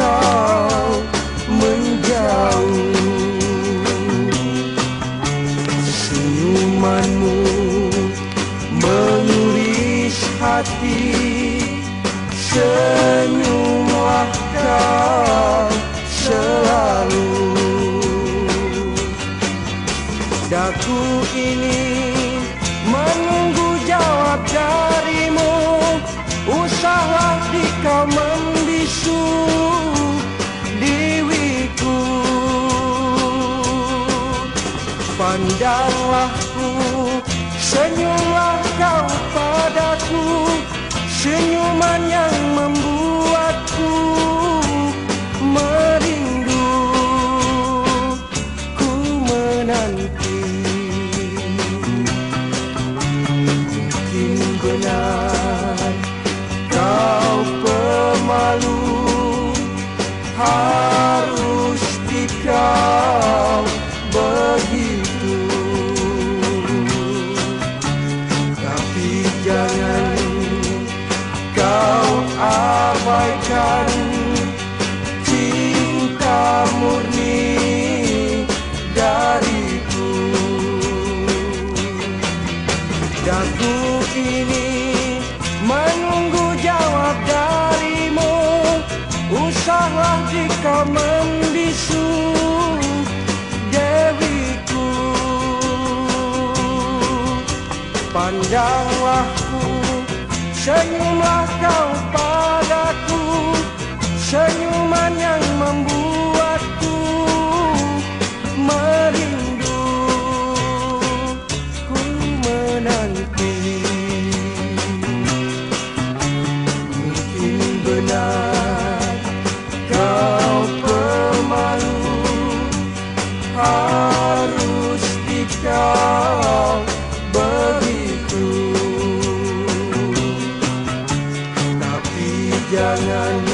kau menjauh. Senyumanmu mengiris hati, senyumlah kau selalu. Daku ini menunggu jawab darimu, usahlah dikau membisu diriku. Pandanglah ku, senyumlah kau padaku, senyuman yang membuatku merindu. Ku menanti, mungkin benar kau pemalu, harus dikau begitu. Tapi jangan kau abaikan cinta murni dariku. Daku ini menunggu jawab darimu, usahlah jika membisu diriku. Pandanglah ku, senyumlah kau padaku, senyuman yang membuatku merindu. Ku menanti, mungkin benar kau pemalu, harus dikau begitu. Tapi jangan